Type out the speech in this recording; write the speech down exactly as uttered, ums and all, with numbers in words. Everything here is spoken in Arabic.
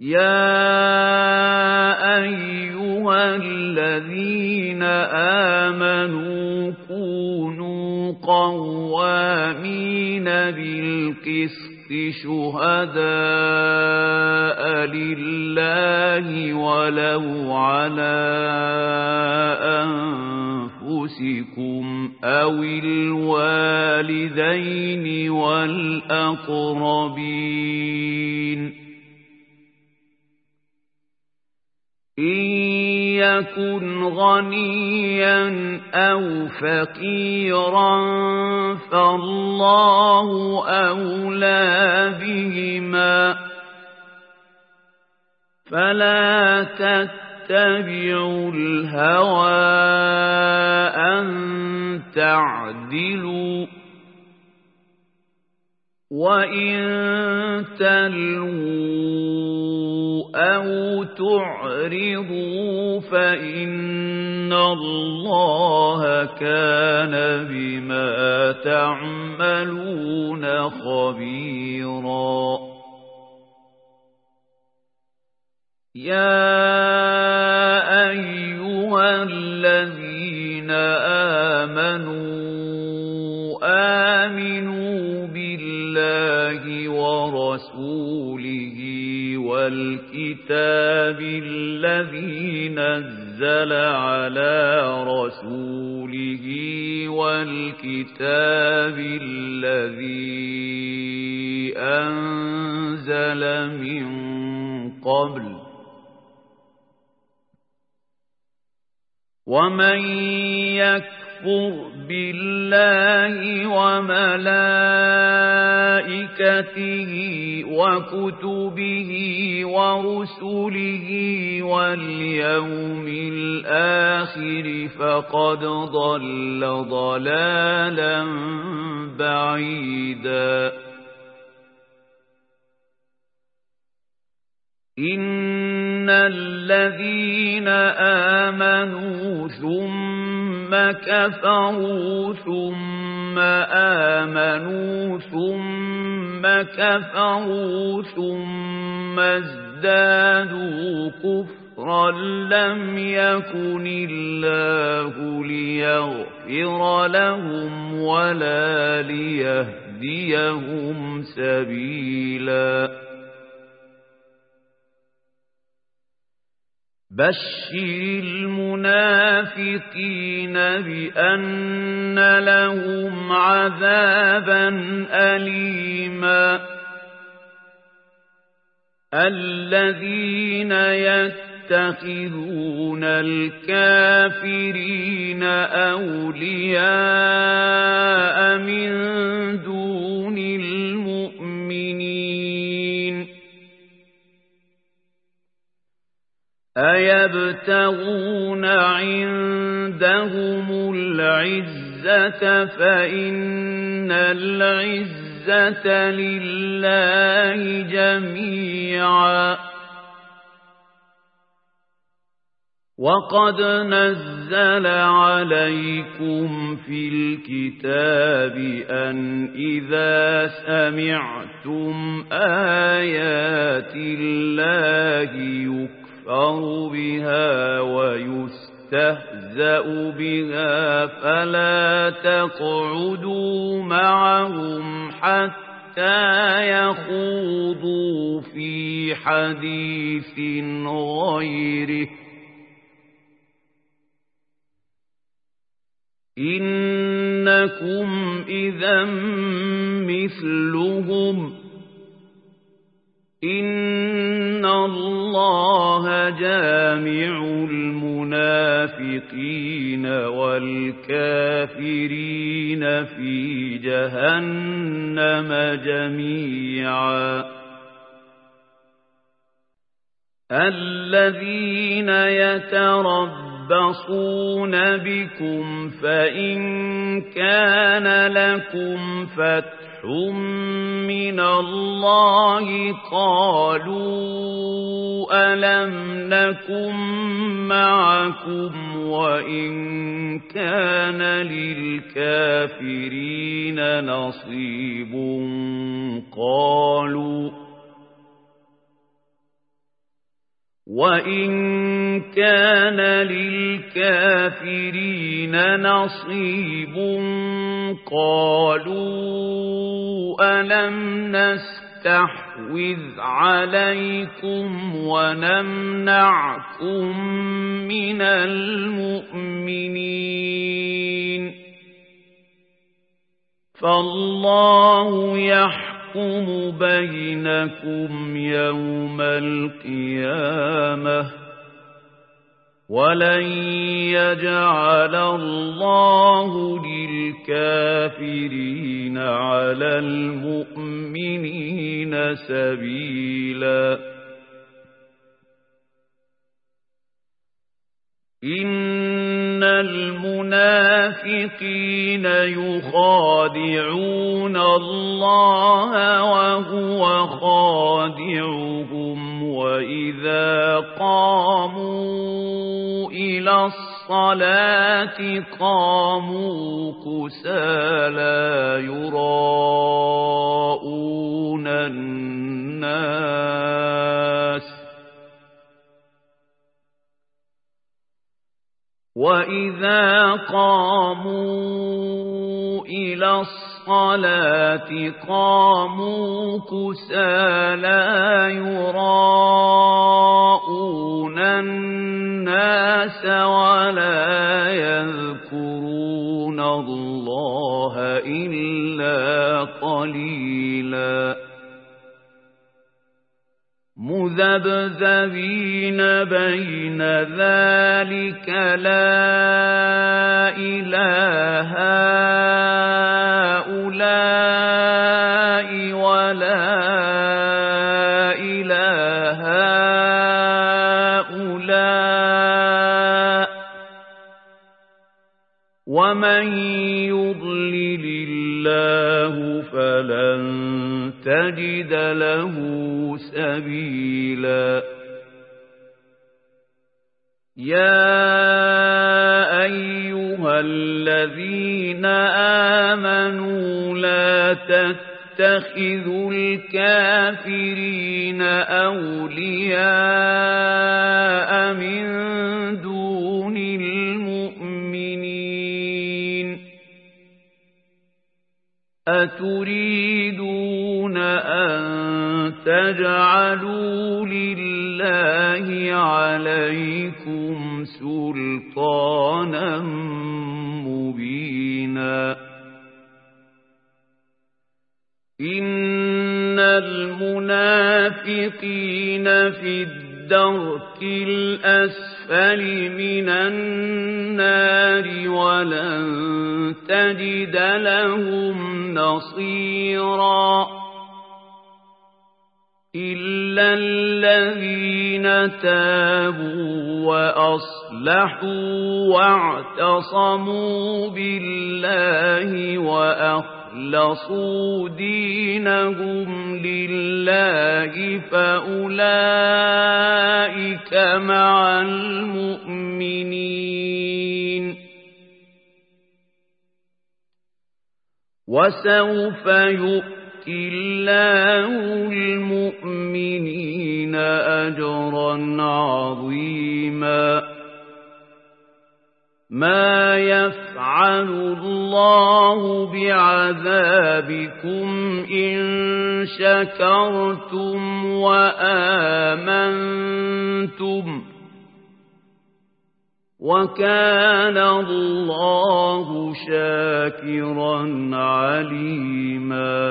يَا أَيُّهَا الَّذِينَ آمَنُوا كُونُوا قَوَّامِينَ بِالْقِسْطِ شُهَدَاءَ لِلَّهِ وَلَوْ عَلَىٰ أَنفُسِكُمْ أَوِ الْوَالِدَيْنِ وَالْأَقْرَبِينَ إِن يَكُنْ غَنِيًّا أَوْ فَقِيرًا فَاللَّهُ أَوْلَىٰ بِهِمَا فَلَا تَتَّبِعُوا الْهَوَىٰ أَن تَعْدِلُوا وَإِن تَلْوُوا أَوْ تُعْرِضُوا فَإِنَّ اللَّهَ كَانَ بِمَا تَعْمَلُونَ خَبِيرًا يَا أَيُّهَا الَّذِينَ آمَنُوا آمِنُوا بِاللَّهِ وَرَسُولِهِ وَالْكِتَابِ الَّذِي نَزَّلَ عَلَى رَسُولِهِ وَالْكِتَابِ الَّذِي أَنزَلَ مِن قَبْلُ وَمَن يَكْفُرْ بِاللَّهِ وَمَلَائِكَتِهِ وَكُتُبِهِ وَرُسُلِهِ وَالْيَوْمِ الْآخِرِ فَقَدْ ضَلَّ ضَلَالًا بَعِيدًا إِنَّ الَّذِينَ آمَنُوا ثُمَّ كَفَرُوا ثُمَّ آمَنُوا ثُمَّ كَفَرُوا ثُمَّ ازْدَادُوا كُفْرًا لَّمْ يَكُنِ اللَّهُ لِيَغْفِرَ لَهُمْ وَلَا لِيَهْدِيَهُمْ سَبِيلًا بَشِّرِ الْمُنَافِقِينَ بِأَنَّ لَهُمْ عَذَابًا أَلِيمًا الَّذِينَ يَتَّخِذُونَ الْكَافِرِينَ أَوْلِيَاءَ مِن دُونِ الْمُؤْمِنِينَ أَيَبْتَغُونَ عِندَهُمُ الْعِزَّةَ فَإِنَّ الْعِزَّةَ لِلَّهِ جَمِيعًا وَقَدْ نَزَّلَ عَلَيْكُمْ فِي الْكِتَابِ أَنْ إِذَا سَمِعْتُمْ آيَاتِ اللَّهِ يُكْفَرُ بها ويستهزأ بها فلا تقعدوا معهم حتى يخوضوا في حديث غيره إنكم إذا مثلهم إن الله جامع المنافقين والكافرين في جهنم جميعا الذين يتربصون بكم فإن كان لكم فتح من الله قالوا ألم نكن معكم وإن كان للكافرين نصيب قالوا وَإِن كَانَ لِلْكَافِرِينَ نَصِيبٌ قَالُوا أَلَمْ نَسْتَحْوِذْ عَلَيْكُمْ وَنَمْنَعْكُمْ مِنَ الْمُؤْمِنِينَ فَاللَّهُ يَحْكُمُ يحكم بينكم يوم القيامة ولن يجعل الله للكافرين على المؤمنين سبيلا إن المنافقين يخادعون الله وهو خادعهم وإذا قاموا إلى الصلاة قاموا كسالى يراءون الناس وَإِذَا قَامُوا إِلَى الصَّلَاةِ قَامُوا كُسَالَى يُرَاءُونَ النَّاسَ وَلَا يَذْكُرُونَ اللَّهَ إِلَّا قَلِيلًا مذبذبين بين ذلك لا إله هؤلاء ولا إله هؤلاء ومن يضلل الله فلن تجد له سبيلا يا أيها الذين آمنوا لا تتخذوا الكافرين أولياء من دون المؤمنين أتريدون أن تجعلوا لله عليكم سلطانا مبينا إن المنافقين في الدرك الأسفل من النار ولن تجد لهم نصيرا إلا الذين تابوا وأصلحوا واعتصموا بالله وأخلصوا دينهم لله فأولئك مع المؤمنين وسوف يؤمنون الله المؤمنين أجرا عظيما ما يفعل الله بعذابكم إن شكرتم وآمنتم وكان الله شاكرا عليما